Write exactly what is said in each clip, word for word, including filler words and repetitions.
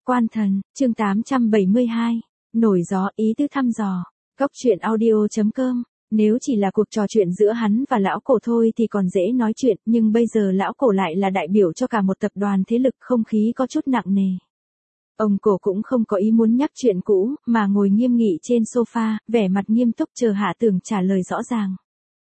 Quan Thần, chương tám trăm bảy mươi hai, nổi gió ý tứ thăm dò, Cốc truyện audio chấm com. Nếu chỉ là cuộc trò chuyện giữa hắn và lão cổ thôi thì còn dễ nói chuyện, nhưng bây giờ lão cổ lại là đại biểu cho cả một tập đoàn thế lực, không khí có chút nặng nề. Ông cổ cũng không có ý muốn nhắc chuyện cũ, mà ngồi nghiêm nghị trên sofa, vẻ mặt nghiêm túc chờ Hạ Tưởng trả lời rõ ràng.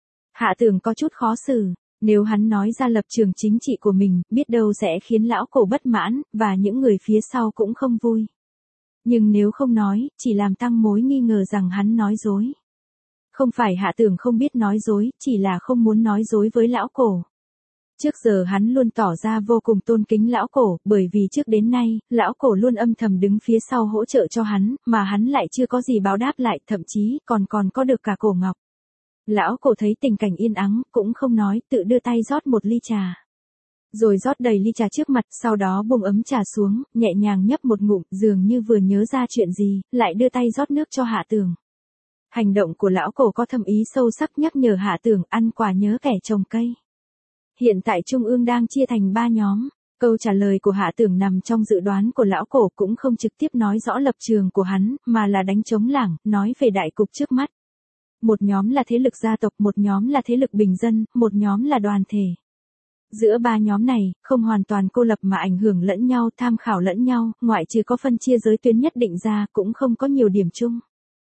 Hạ Tưởng có chút khó xử, nếu hắn nói ra lập trường chính trị của mình, biết đâu sẽ khiến lão cổ bất mãn, và những người phía sau cũng không vui. Nhưng nếu không nói, chỉ làm tăng mối nghi ngờ rằng hắn nói dối. Không phải Hạ Tưởng không biết nói dối, chỉ là không muốn nói dối với lão cổ. Trước giờ hắn luôn tỏ ra vô cùng tôn kính lão cổ, bởi vì trước đến nay, lão cổ luôn âm thầm đứng phía sau hỗ trợ cho hắn, mà hắn lại chưa có gì báo đáp lại, thậm chí còn còn có được cả cổ ngọc. Lão cổ thấy tình cảnh yên ắng, cũng không nói, tự đưa tay rót một ly trà. Rồi rót đầy ly trà trước mặt, sau đó buông ấm trà xuống, nhẹ nhàng nhấp một ngụm, dường như vừa nhớ ra chuyện gì, lại đưa tay rót nước cho Hạ Tưởng. Hành động của lão cổ có thâm ý sâu sắc nhắc nhở Hạ Tưởng ăn quả nhớ kẻ trồng cây. Hiện tại Trung ương đang chia thành ba nhóm. Câu trả lời của Hạ Tưởng nằm trong dự đoán của lão cổ, cũng không trực tiếp nói rõ lập trường của hắn, mà là đánh trống lảng, nói về đại cục trước mắt. Một nhóm là thế lực gia tộc, một nhóm là thế lực bình dân, một nhóm là đoàn thể. Giữa ba nhóm này, không hoàn toàn cô lập mà ảnh hưởng lẫn nhau, tham khảo lẫn nhau, ngoại trừ có phân chia giới tuyến nhất định ra, cũng không có nhiều điểm chung.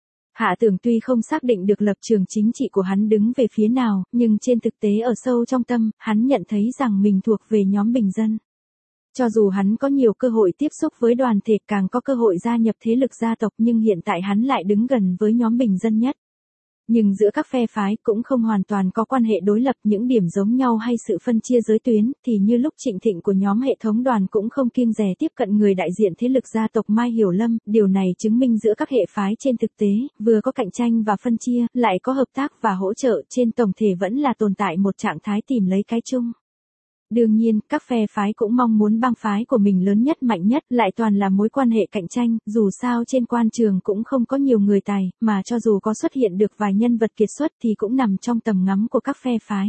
Hạ Tưởng tuy không xác định được lập trường chính trị của hắn đứng về phía nào, nhưng trên thực tế ở sâu trong tâm, hắn nhận thấy rằng mình thuộc về nhóm bình dân. Cho dù hắn có nhiều cơ hội tiếp xúc với đoàn thể, càng có cơ hội gia nhập thế lực gia tộc, nhưng hiện tại hắn lại đứng gần với nhóm bình dân nhất. Nhưng giữa các phe phái cũng không hoàn toàn có quan hệ đối lập, những điểm giống nhau hay sự phân chia giới tuyến, thì như lúc Trịnh Thịnh của nhóm hệ thống đoàn cũng không kiêng dè tiếp cận người đại diện thế lực gia tộc Mai Hiểu Lâm, điều này chứng minh giữa các hệ phái trên thực tế, vừa có cạnh tranh và phân chia, lại có hợp tác và hỗ trợ, trên tổng thể vẫn là tồn tại một trạng thái tìm lấy cái chung. Đương nhiên, các phe phái cũng mong muốn bang phái của mình lớn nhất mạnh nhất, lại toàn là mối quan hệ cạnh tranh, dù sao trên quan trường cũng không có nhiều người tài, mà cho dù có xuất hiện được vài nhân vật kiệt xuất thì cũng nằm trong tầm ngắm của các phe phái.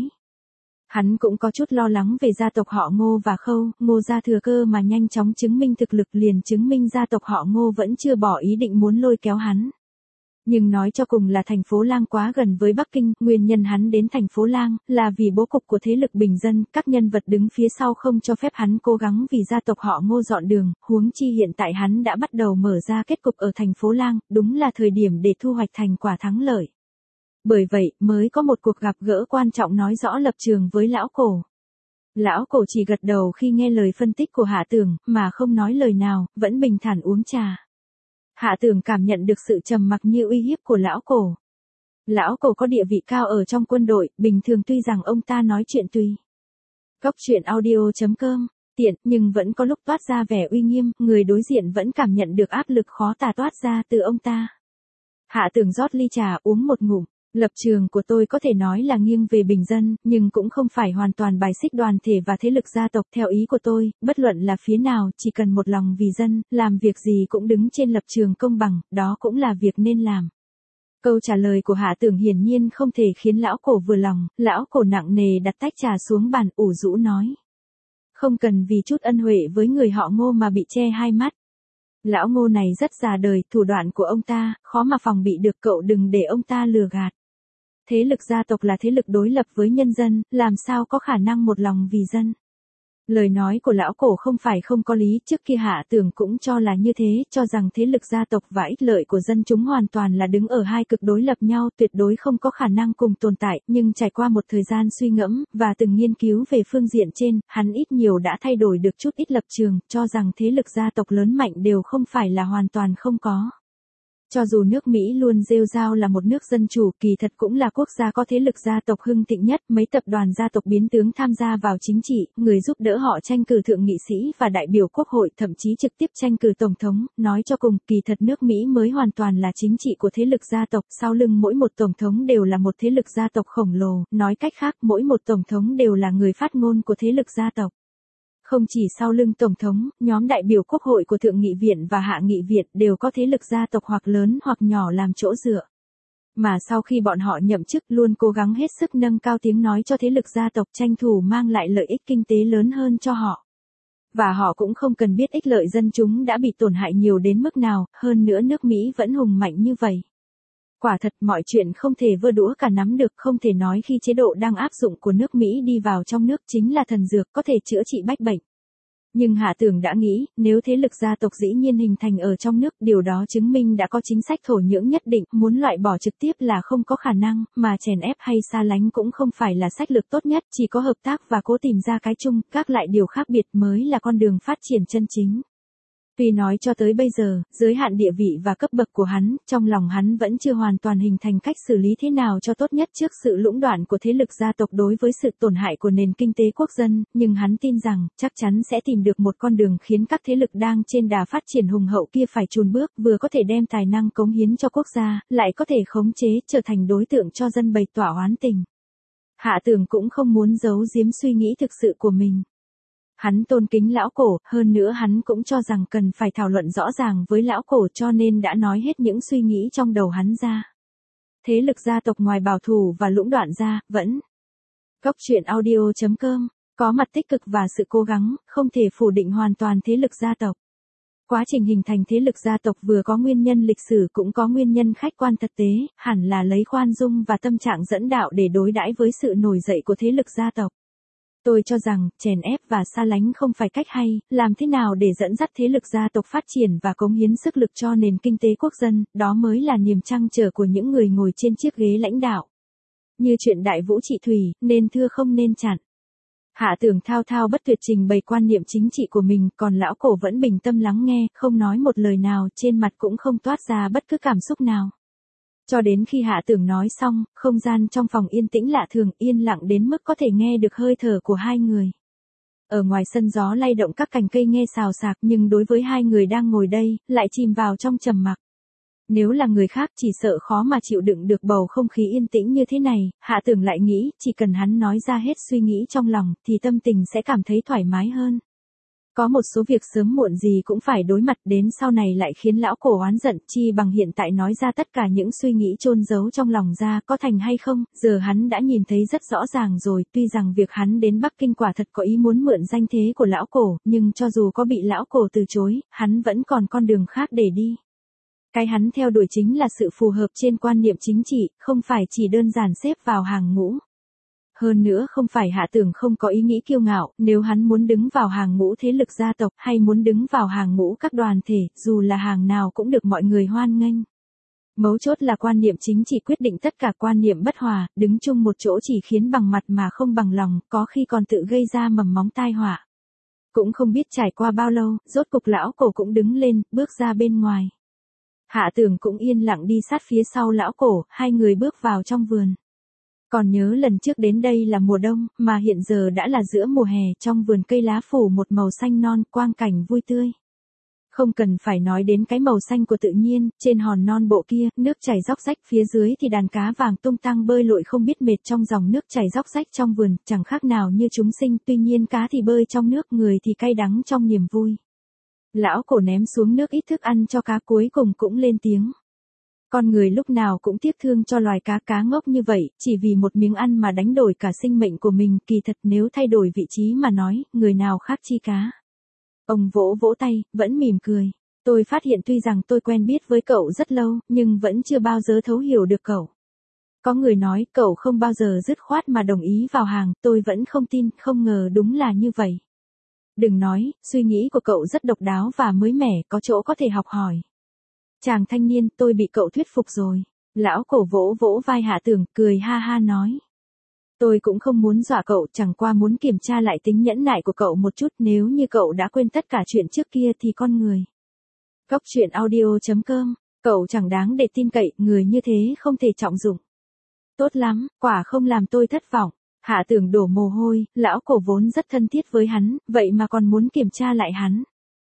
Hắn cũng có chút lo lắng về gia tộc họ Ngô và Khâu, Ngô gia thừa cơ mà nhanh chóng chứng minh thực lực, liền chứng minh gia tộc họ Ngô vẫn chưa bỏ ý định muốn lôi kéo hắn. Nhưng nói cho cùng là thành phố Lang quá gần với Bắc Kinh, nguyên nhân hắn đến thành phố Lang, là vì bố cục của thế lực bình dân, các nhân vật đứng phía sau không cho phép hắn cố gắng vì gia tộc họ Ngô dọn đường, huống chi hiện tại hắn đã bắt đầu mở ra kết cục ở thành phố Lang, đúng là thời điểm để thu hoạch thành quả thắng lợi. Bởi vậy, mới có một cuộc gặp gỡ quan trọng nói rõ lập trường với lão cổ. Lão cổ chỉ gật đầu khi nghe lời phân tích của Hạ Tưởng, mà không nói lời nào, vẫn bình thản uống trà. Hạ Tưởng cảm nhận được sự trầm mặc như uy hiếp của lão cổ. Lão cổ có địa vị cao ở trong quân đội, bình thường tuy rằng ông ta nói chuyện tùy. Cốc truyện audio chấm com, tiện, nhưng vẫn có lúc toát ra vẻ uy nghiêm, người đối diện vẫn cảm nhận được áp lực khó tả toát ra từ ông ta. Hạ Tưởng rót ly trà uống một ngụm. Lập trường của tôi có thể nói là nghiêng về bình dân, nhưng cũng không phải hoàn toàn bài xích đoàn thể và thế lực gia tộc. Theo ý của tôi, bất luận là phía nào, chỉ cần một lòng vì dân, làm việc gì cũng đứng trên lập trường công bằng, đó cũng là việc nên làm. Câu trả lời của Hạ Tưởng hiển nhiên không thể khiến lão cổ vừa lòng, lão cổ nặng nề đặt tách trà xuống bàn, ủ rũ nói. Không cần vì chút ân huệ với người họ Ngô mà bị che hai mắt. Lão Ngô này rất già đời, thủ đoạn của ông ta, khó mà phòng bị được, cậu đừng để ông ta lừa gạt. Thế lực gia tộc là thế lực đối lập với nhân dân, làm sao có khả năng một lòng vì dân. Lời nói của lão cổ không phải không có lý, trước kia Hạ Tưởng cũng cho là như thế, cho rằng thế lực gia tộc và ích lợi của dân chúng hoàn toàn là đứng ở hai cực đối lập nhau, tuyệt đối không có khả năng cùng tồn tại, nhưng trải qua một thời gian suy ngẫm, và từng nghiên cứu về phương diện trên, hắn ít nhiều đã thay đổi được chút ít lập trường, cho rằng thế lực gia tộc lớn mạnh đều không phải là hoàn toàn không có. Cho dù nước Mỹ luôn rêu rao là một nước dân chủ, kỳ thật cũng là quốc gia có thế lực gia tộc hưng thịnh nhất, mấy tập đoàn gia tộc biến tướng tham gia vào chính trị, người giúp đỡ họ tranh cử thượng nghị sĩ và đại biểu quốc hội, thậm chí trực tiếp tranh cử tổng thống, nói cho cùng, kỳ thật nước Mỹ mới hoàn toàn là chính trị của thế lực gia tộc, sau lưng mỗi một tổng thống đều là một thế lực gia tộc khổng lồ, nói cách khác, mỗi một tổng thống đều là người phát ngôn của thế lực gia tộc. Không chỉ sau lưng tổng thống, nhóm đại biểu quốc hội của Thượng nghị viện và Hạ nghị viện đều có thế lực gia tộc hoặc lớn hoặc nhỏ làm chỗ dựa. Mà sau khi bọn họ nhậm chức luôn cố gắng hết sức nâng cao tiếng nói cho thế lực gia tộc, tranh thủ mang lại lợi ích kinh tế lớn hơn cho họ. Và họ cũng không cần biết ích lợi dân chúng đã bị tổn hại nhiều đến mức nào, hơn nữa nước Mỹ vẫn hùng mạnh như vậy. Quả thật mọi chuyện không thể vơ đũa cả nắm được, không thể nói khi chế độ đang áp dụng của nước Mỹ đi vào trong nước chính là thần dược có thể chữa trị bách bệnh. Nhưng Hạ Tưởng đã nghĩ, nếu thế lực gia tộc dĩ nhiên hình thành ở trong nước, điều đó chứng minh đã có chính sách thổ nhưỡng nhất định, muốn loại bỏ trực tiếp là không có khả năng, mà chèn ép hay xa lánh cũng không phải là sách lược tốt nhất, chỉ có hợp tác và cố tìm ra cái chung, các lại điều khác biệt mới là con đường phát triển chân chính. Tuy nói cho tới bây giờ, giới hạn địa vị và cấp bậc của hắn, trong lòng hắn vẫn chưa hoàn toàn hình thành cách xử lý thế nào cho tốt nhất trước sự lũng đoạn của thế lực gia tộc đối với sự tổn hại của nền kinh tế quốc dân, nhưng hắn tin rằng, chắc chắn sẽ tìm được một con đường khiến các thế lực đang trên đà phát triển hùng hậu kia phải chùn bước, vừa có thể đem tài năng cống hiến cho quốc gia, lại có thể khống chế, trở thành đối tượng cho dân bày tỏ oán tình. Hạ Tưởng cũng không muốn giấu giếm suy nghĩ thực sự của mình. Hắn tôn kính lão cổ, hơn nữa hắn cũng cho rằng cần phải thảo luận rõ ràng với lão cổ cho nên đã nói hết những suy nghĩ trong đầu hắn ra. Thế lực gia tộc ngoài bảo thủ và lũng đoạn ra, vẫn. Góc truyện audio chấm com, có mặt tích cực và sự cố gắng, không thể phủ định hoàn toàn thế lực gia tộc. Quá trình hình thành thế lực gia tộc vừa có nguyên nhân lịch sử cũng có nguyên nhân khách quan thực tế, hẳn là lấy khoan dung và tâm trạng dẫn đạo để đối đãi với sự nổi dậy của thế lực gia tộc. Tôi cho rằng, chèn ép và xa lánh không phải cách hay, làm thế nào để dẫn dắt thế lực gia tộc phát triển và cống hiến sức lực cho nền kinh tế quốc dân, đó mới là niềm trăn trở của những người ngồi trên chiếc ghế lãnh đạo. Như chuyện Đại Vũ Trị Thủy, nên thưa không nên chặn. Hạ Tưởng thao thao bất tuyệt trình bày quan niệm chính trị của mình, còn lão cổ vẫn bình tâm lắng nghe, không nói một lời nào, trên mặt cũng không toát ra bất cứ cảm xúc nào. Cho đến khi Hạ Tưởng nói xong, không gian trong phòng yên tĩnh lạ thường, yên lặng đến mức có thể nghe được hơi thở của hai người. Ở ngoài sân gió lay động các cành cây nghe xào xạc, nhưng đối với hai người đang ngồi đây, lại chìm vào trong trầm mặc. Nếu là người khác chỉ sợ khó mà chịu đựng được bầu không khí yên tĩnh như thế này, Hạ Tưởng lại nghĩ, chỉ cần hắn nói ra hết suy nghĩ trong lòng, thì tâm tình sẽ cảm thấy thoải mái hơn. Có một số việc sớm muộn gì cũng phải đối mặt, đến sau này lại khiến lão cổ oán giận, chi bằng hiện tại nói ra tất cả những suy nghĩ chôn giấu trong lòng ra, có thành hay không, giờ hắn đã nhìn thấy rất rõ ràng rồi, tuy rằng việc hắn đến Bắc Kinh quả thật có ý muốn mượn danh thế của lão cổ, nhưng cho dù có bị lão cổ từ chối, hắn vẫn còn con đường khác để đi. Cái hắn theo đuổi chính là sự phù hợp trên quan niệm chính trị, không phải chỉ đơn giản xếp vào hàng ngũ. Hơn nữa không phải Hạ Tưởng không có ý nghĩ kiêu ngạo, nếu hắn muốn đứng vào hàng ngũ thế lực gia tộc hay muốn đứng vào hàng ngũ các đoàn thể, dù là hàng nào cũng được mọi người hoan nghênh. Mấu chốt là quan niệm chính trị quyết định tất cả, quan niệm bất hòa, đứng chung một chỗ chỉ khiến bằng mặt mà không bằng lòng, có khi còn tự gây ra mầm móng tai họa. Cũng không biết trải qua bao lâu, rốt cục lão cổ cũng đứng lên, bước ra bên ngoài. Hạ Tưởng cũng yên lặng đi sát phía sau lão cổ, hai người bước vào trong vườn. Còn nhớ lần trước đến đây là mùa đông, mà hiện giờ đã là giữa mùa hè, trong vườn cây lá phủ một màu xanh non, quang cảnh vui tươi. Không cần phải nói đến cái màu xanh của tự nhiên, trên hòn non bộ kia, nước chảy róc rách, phía dưới thì đàn cá vàng tung tăng bơi lội không biết mệt trong dòng nước chảy róc rách trong vườn, chẳng khác nào như chúng sinh, tuy nhiên cá thì bơi trong nước, người thì cay đắng trong niềm vui. Lão cổ ném xuống nước ít thức ăn cho cá, cuối cùng cũng lên tiếng. Con người lúc nào cũng tiếc thương cho loài cá cá ngốc như vậy, chỉ vì một miếng ăn mà đánh đổi cả sinh mệnh của mình, kỳ thật nếu thay đổi vị trí mà nói, người nào khác chi cá. Ông vỗ vỗ tay, vẫn mỉm cười. Tôi phát hiện tuy rằng tôi quen biết với cậu rất lâu, nhưng vẫn chưa bao giờ thấu hiểu được cậu. Có người nói cậu không bao giờ dứt khoát mà đồng ý vào hàng, tôi vẫn không tin, không ngờ đúng là như vậy. Đừng nói, suy nghĩ của cậu rất độc đáo và mới mẻ, có chỗ có thể học hỏi. Chàng thanh niên, tôi bị cậu thuyết phục rồi. Lão cổ vỗ vỗ vai Hạ Tưởng, cười ha ha nói. Tôi cũng không muốn dọa cậu, chẳng qua muốn kiểm tra lại tính nhẫn nại của cậu một chút, nếu như cậu đã quên tất cả chuyện trước kia thì con người. Góc truyện audio chấm com, cậu chẳng đáng để tin cậy, người như thế không thể trọng dụng. Tốt lắm, quả không làm tôi thất vọng. Hạ Tưởng đổ mồ hôi, lão cổ vốn rất thân thiết với hắn, vậy mà còn muốn kiểm tra lại hắn.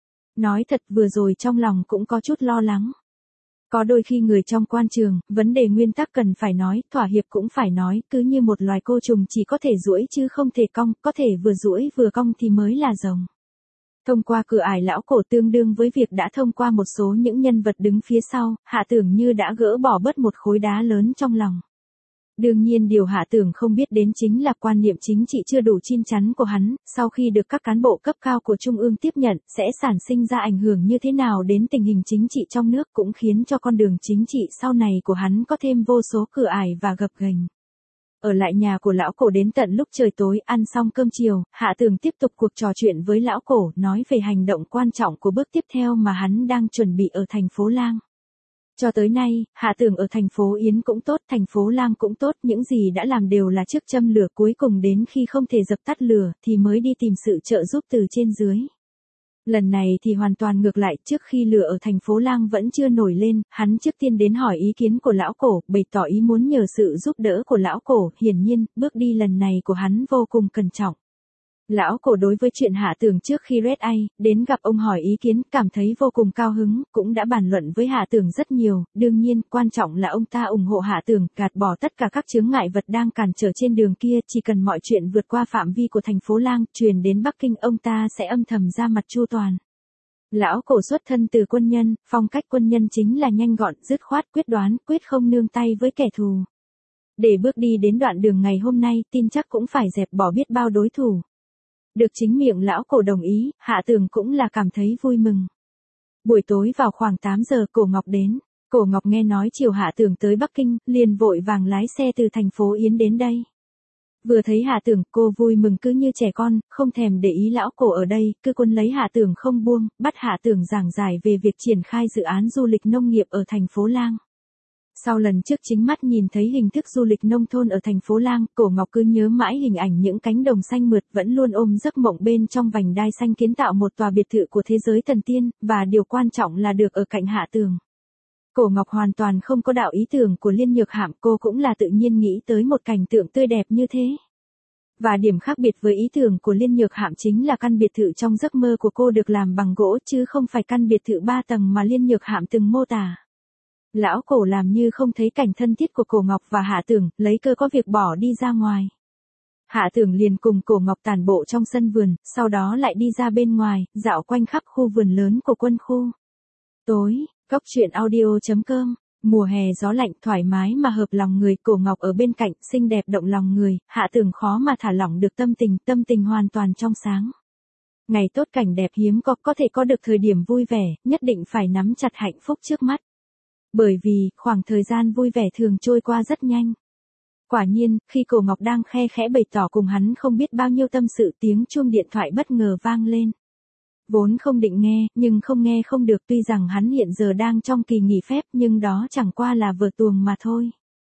Nói thật vừa rồi trong lòng cũng có chút lo lắng. Có đôi khi người trong quan trường, vấn đề nguyên tắc cần phải nói, thỏa hiệp cũng phải nói, cứ như một loài cô trùng chỉ có thể duỗi chứ không thể cong, có thể vừa duỗi vừa cong thì mới là rồng. Thông qua cửa ải lão cổ tương đương với việc đã thông qua một số những nhân vật đứng phía sau, Hạ Tưởng như đã gỡ bỏ bớt một khối đá lớn trong lòng. Đương nhiên điều Hạ Tường không biết đến chính là quan niệm chính trị chưa đủ chín chắn của hắn, sau khi được các cán bộ cấp cao của Trung ương tiếp nhận, sẽ sản sinh ra ảnh hưởng như thế nào đến tình hình chính trị trong nước cũng khiến cho con đường chính trị sau này của hắn có thêm vô số cửa ải và gập ghềnh. Ở lại nhà của lão cổ đến tận lúc trời tối, ăn xong cơm chiều, Hạ Tường tiếp tục cuộc trò chuyện với lão cổ, nói về hành động quan trọng của bước tiếp theo mà hắn đang chuẩn bị ở thành phố Lang. Cho tới nay, Hạ Tường ở thành phố Yến cũng tốt, thành phố Lang cũng tốt, những gì đã làm đều là trước châm lửa, cuối cùng đến khi không thể dập tắt lửa, thì mới đi tìm sự trợ giúp từ trên dưới. Lần này thì hoàn toàn ngược lại, trước khi lửa ở thành phố Lang vẫn chưa nổi lên, hắn trước tiên đến hỏi ý kiến của lão cổ, bày tỏ ý muốn nhờ sự giúp đỡ của lão cổ, hiển nhiên, bước đi lần này của hắn vô cùng cẩn trọng. Lão cổ đối với chuyện Hạ Tường trước khi Red Eye đến gặp ông hỏi ý kiến, cảm thấy vô cùng cao hứng, cũng đã bàn luận với Hạ Tường rất nhiều, đương nhiên, quan trọng là ông ta ủng hộ Hạ Tường, gạt bỏ tất cả các chướng ngại vật đang cản trở trên đường kia, chỉ cần mọi chuyện vượt qua phạm vi của thành phố Lang, truyền đến Bắc Kinh, ông ta sẽ âm thầm ra mặt chu toàn. Lão cổ xuất thân từ quân nhân, phong cách quân nhân chính là nhanh gọn, dứt khoát, quyết đoán, quyết không nương tay với kẻ thù. Để bước đi đến đoạn đường ngày hôm nay, tin chắc cũng phải dẹp bỏ biết bao đối thủ. Được chính miệng lão cổ đồng ý, Hạ Tường cũng là cảm thấy vui mừng. Buổi tối vào khoảng tám giờ, Cổ Ngọc đến. Cổ Ngọc nghe nói chiều Hạ Tường tới Bắc Kinh, liền vội vàng lái xe từ thành phố Yến đến đây. Vừa thấy Hạ Tường, cô vui mừng cứ như trẻ con, không thèm để ý lão cổ ở đây, cứ quấn lấy Hạ Tường không buông, bắt Hạ Tường giảng giải về việc triển khai dự án du lịch nông nghiệp ở thành phố Lang. Sau lần trước chính mắt nhìn thấy hình thức du lịch nông thôn ở thành phố Lang, Cổ Ngọc cứ nhớ mãi hình ảnh những cánh đồng xanh mượt, vẫn luôn ôm giấc mộng bên trong vành đai xanh kiến tạo một tòa biệt thự của thế giới thần tiên, và điều quan trọng là được ở cạnh Hạ Tường. Cổ Ngọc hoàn toàn không có đạo ý tưởng của Liên Nhược Hạm, cô cũng là tự nhiên nghĩ tới một cảnh tượng tươi đẹp như thế. Và điểm khác biệt với ý tưởng của Liên Nhược Hạm chính là căn biệt thự trong giấc mơ của cô được làm bằng gỗ chứ không phải căn biệt thự ba tầng mà Liên Nhược Hạm từng mô tả. Lão cổ làm như không thấy cảnh thân thiết của Cổ Ngọc và Hạ Tường, lấy cơ có việc bỏ đi ra ngoài. Hạ Tường liền cùng Cổ Ngọc tản bộ trong sân vườn, sau đó lại đi ra bên ngoài, dạo quanh khắp khu vườn lớn của quân khu. Tối, Cốc truyện audio chấm com, mùa hè gió lạnh thoải mái mà hợp lòng người, Cổ Ngọc ở bên cạnh, xinh đẹp động lòng người, Hạ Tường khó mà thả lỏng được tâm tình, tâm tình hoàn toàn trong sáng. Ngày tốt cảnh đẹp hiếm có, có thể có được thời điểm vui vẻ, nhất định phải nắm chặt hạnh phúc trước mắt. Bởi vì, khoảng thời gian vui vẻ thường trôi qua rất nhanh. Quả nhiên, khi Cổ Ngọc đang khe khẽ bày tỏ cùng hắn không biết bao nhiêu tâm sự, tiếng chuông điện thoại bất ngờ vang lên. Vốn không định nghe, nhưng không nghe không được, tuy rằng hắn hiện giờ đang trong kỳ nghỉ phép nhưng đó chẳng qua là vở tuồng mà thôi.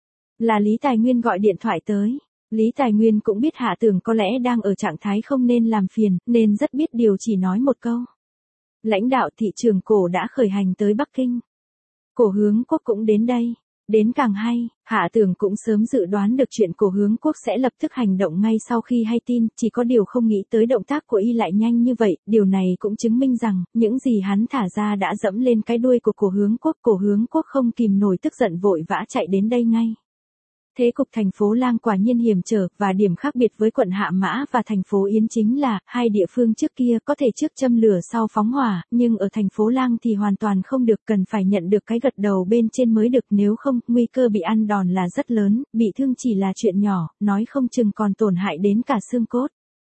Là Lý Tài Nguyên gọi điện thoại tới. Lý Tài Nguyên cũng biết Hạ Tường có lẽ đang ở trạng thái không nên làm phiền, nên rất biết điều chỉ nói một câu. Lãnh đạo thị trường Cổ đã khởi hành tới Bắc Kinh. Cổ Hướng Quốc cũng đến đây. Đến càng hay, Hạ Tường cũng sớm dự đoán được chuyện Cổ Hướng Quốc sẽ lập tức hành động ngay sau khi hay tin, chỉ có điều không nghĩ tới động tác của y lại nhanh như vậy, điều này cũng chứng minh rằng, những gì hắn thả ra đã dẫm lên cái đuôi của Cổ Hướng Quốc, Cổ Hướng Quốc không kìm nổi tức giận vội vã chạy đến đây ngay. Thế cục thành phố Lang quả nhiên hiểm trở, và điểm khác biệt với quận Hạ Mã và thành phố Yến chính là, hai địa phương trước kia có thể trước châm lửa sau phóng hỏa, nhưng ở thành phố Lang thì hoàn toàn không được, cần phải nhận được cái gật đầu bên trên mới được, nếu không, nguy cơ bị ăn đòn là rất lớn, bị thương chỉ là chuyện nhỏ, nói không chừng còn tổn hại đến cả xương cốt.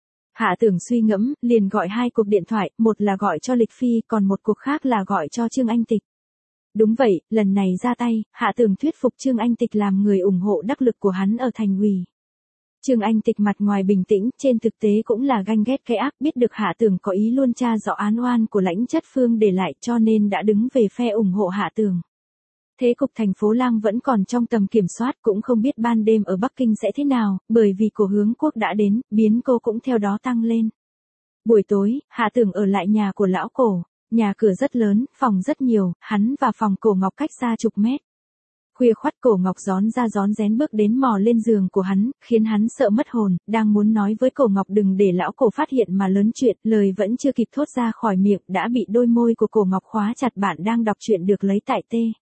Hạ Tường suy ngẫm, liền gọi hai cuộc điện thoại, một là gọi cho Lịch Phi, còn một cuộc khác là gọi cho Trương Anh Tịch. Đúng vậy, lần này ra tay, Hạ Tường thuyết phục Trương Anh Tịch làm người ủng hộ đắc lực của hắn ở thành ủy. Trương Anh Tịch mặt ngoài bình tĩnh, trên thực tế cũng là ganh ghét cái ác, biết được Hạ Tường có ý luôn tra rõ án oan của Lãnh Chất Phương để lại, cho nên đã đứng về phe ủng hộ Hạ Tường. Thế cục thành phố Lang vẫn còn trong tầm kiểm soát, cũng không biết ban đêm ở Bắc Kinh sẽ thế nào, bởi vì Cổ Hướng Quốc đã đến, biến cô cũng theo đó tăng lên. Buổi tối, Hạ Tường ở lại nhà của lão Cổ. Nhà cửa rất lớn, phòng rất nhiều, hắn và phòng Cổ Ngọc cách xa chục mét. Khuya khoắt Cổ Ngọc rón ra rón rén bước đến mò lên giường của hắn, khiến hắn sợ mất hồn, đang muốn nói với Cổ Ngọc đừng để lão Cổ phát hiện mà lớn chuyện, lời vẫn chưa kịp thốt ra khỏi miệng, đã bị đôi môi của Cổ Ngọc khóa chặt. Bạn đang đọc truyện được lấy tại T.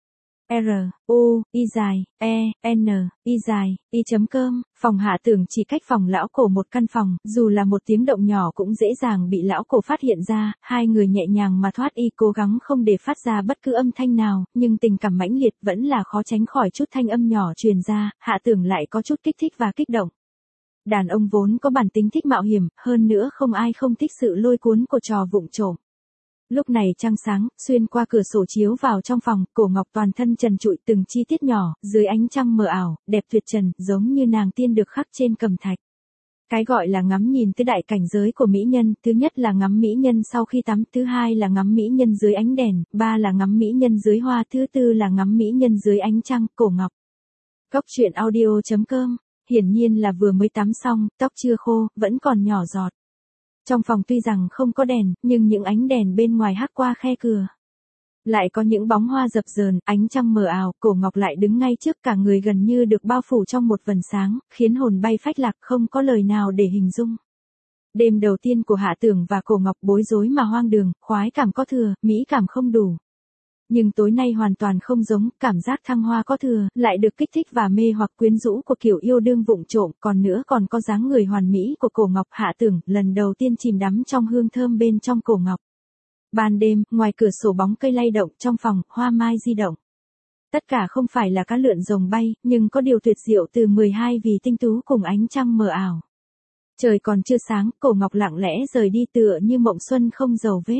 R, U, Y dài, E, N, Y dài, Y chấm cơm, phòng Hạ Tưởng chỉ cách phòng lão cổ một căn phòng, dù là một tiếng động nhỏ cũng dễ dàng bị lão cổ phát hiện ra, hai người nhẹ nhàng mà thoát y cố gắng không để phát ra bất cứ âm thanh nào, nhưng tình cảm mãnh liệt vẫn là khó tránh khỏi chút thanh âm nhỏ truyền ra, Hạ Tưởng lại có chút kích thích và kích động. Đàn ông vốn có bản tính thích mạo hiểm, hơn nữa không ai không thích sự lôi cuốn của trò vụng trộm. Lúc này trăng sáng, xuyên qua cửa sổ chiếu vào trong phòng, Cổ Ngọc toàn thân trần trụi từng chi tiết nhỏ, dưới ánh trăng mờ ảo, đẹp tuyệt trần, giống như nàng tiên được khắc trên cẩm thạch. Cái gọi là ngắm nhìn tới đại cảnh giới của mỹ nhân, thứ nhất là ngắm mỹ nhân sau khi tắm, thứ hai là ngắm mỹ nhân dưới ánh đèn, ba là ngắm mỹ nhân dưới hoa, thứ tư là ngắm mỹ nhân dưới ánh trăng. Cổ Ngọc. Cốc truyện audio chấm com. Hiển nhiên là vừa mới tắm xong, tóc chưa khô, vẫn còn nhỏ giọt. Trong phòng tuy rằng không có đèn, nhưng những ánh đèn bên ngoài hắt qua khe cửa. Lại có những bóng hoa dập dờn, ánh trăng mờ ảo, Cổ Ngọc lại đứng ngay trước, cả người gần như được bao phủ trong một vầng sáng, khiến hồn bay phách lạc, không có lời nào để hình dung. Đêm đầu tiên của Hạ Tưởng và Cổ Ngọc bối rối mà hoang đường, khoái cảm có thừa, mỹ cảm không đủ. Nhưng tối nay hoàn toàn không giống, cảm giác thăng hoa có thừa, lại được kích thích và mê hoặc quyến rũ của kiểu yêu đương vụng trộm, còn nữa còn có dáng người hoàn mỹ của Cổ Ngọc. Hạ Tưởng lần đầu tiên chìm đắm trong hương thơm bên trong Cổ Ngọc. Ban đêm, ngoài cửa sổ bóng cây lay động, trong phòng, hoa mai di động. Tất cả không phải là cá lượn rồng bay, nhưng có điều tuyệt diệu từ mười hai vì tinh tú cùng ánh trăng mờ ảo. Trời còn chưa sáng, Cổ Ngọc lặng lẽ rời đi tựa như mộng xuân không dầu vết.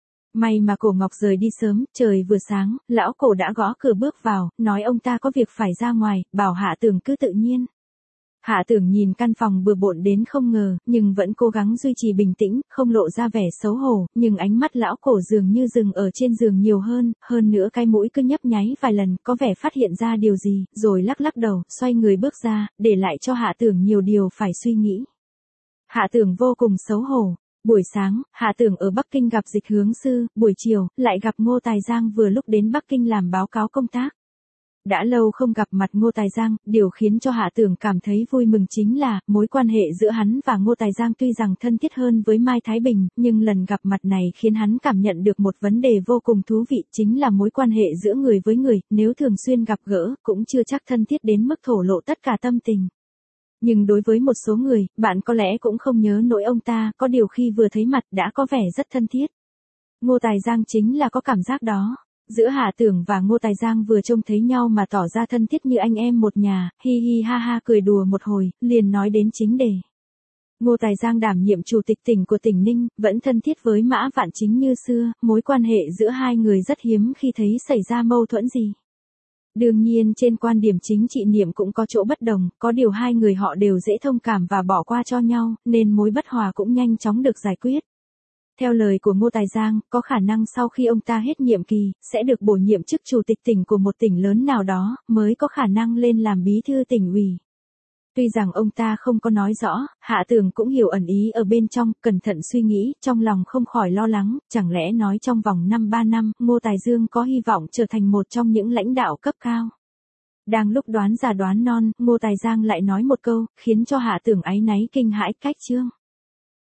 May mà Cổ Ngọc rời đi sớm, trời vừa sáng, lão Cổ đã gõ cửa bước vào, nói ông ta có việc phải ra ngoài, bảo Hạ Tưởng cứ tự nhiên. Hạ Tưởng nhìn căn phòng bừa bộn đến không ngờ, nhưng vẫn cố gắng duy trì bình tĩnh, không lộ ra vẻ xấu hổ, nhưng ánh mắt lão Cổ dường như dừng ở trên giường nhiều hơn, hơn nữa cái mũi cứ nhấp nháy vài lần, có vẻ phát hiện ra điều gì, rồi lắc lắc đầu, xoay người bước ra, để lại cho Hạ Tưởng nhiều điều phải suy nghĩ. Hạ Tưởng vô cùng xấu hổ. Buổi sáng, Hạ Tưởng ở Bắc Kinh gặp Dịch Hướng Sư, buổi chiều, lại gặp Ngô Tài Giang vừa lúc đến Bắc Kinh làm báo cáo công tác. Đã lâu không gặp mặt Ngô Tài Giang, điều khiến cho Hạ Tưởng cảm thấy vui mừng chính là, mối quan hệ giữa hắn và Ngô Tài Giang tuy rằng thân thiết hơn với Mai Thái Bình, nhưng lần gặp mặt này khiến hắn cảm nhận được một vấn đề vô cùng thú vị, chính là mối quan hệ giữa người với người, nếu thường xuyên gặp gỡ, cũng chưa chắc thân thiết đến mức thổ lộ tất cả tâm tình. Nhưng đối với một số người, bạn có lẽ cũng không nhớ nỗi ông ta, có điều khi vừa thấy mặt đã có vẻ rất thân thiết. Ngô Tài Giang chính là có cảm giác đó. Giữa Hạ Tưởng và Ngô Tài Giang vừa trông thấy nhau mà tỏ ra thân thiết như anh em một nhà, hi hi ha ha cười đùa một hồi, liền nói đến chính đề. Ngô Tài Giang đảm nhiệm chủ tịch tỉnh của tỉnh Ninh, vẫn thân thiết với Mã Vạn Chính như xưa, mối quan hệ giữa hai người rất hiếm khi thấy xảy ra mâu thuẫn gì. Đương nhiên trên quan điểm chính trị niệm cũng có chỗ bất đồng, có điều hai người họ đều dễ thông cảm và bỏ qua cho nhau, nên mối bất hòa cũng nhanh chóng được giải quyết. Theo lời của Ngô Tài Giang, có khả năng sau khi ông ta hết nhiệm kỳ, sẽ được bổ nhiệm chức chủ tịch tỉnh của một tỉnh lớn nào đó, mới có khả năng lên làm bí thư tỉnh ủy. Tuy rằng ông ta không có nói rõ, Hạ Tưởng cũng hiểu ẩn ý ở bên trong, cẩn thận suy nghĩ, trong lòng không khỏi lo lắng, chẳng lẽ nói trong vòng năm ba năm, Ngô Tài Dương có hy vọng trở thành một trong những lãnh đạo cấp cao. Đang lúc đoán già đoán non, Ngô Tài Giang lại nói một câu, khiến cho Hạ Tưởng áy náy kinh hãi cách chương.